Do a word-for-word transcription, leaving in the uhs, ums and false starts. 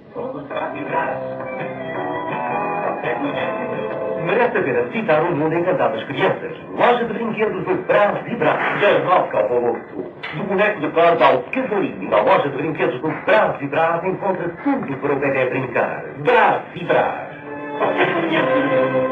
Todos para vibrar. Merece a pena visitar o mundo encantado das crianças. Loja de brinquedos do Brás e Brás. Da Roca ao Baboto. Do boneco de corda ao cavalinho. Na loja de brinquedos do Brás e Brás encontra tudo para o bebê brincar. Brás e Brás.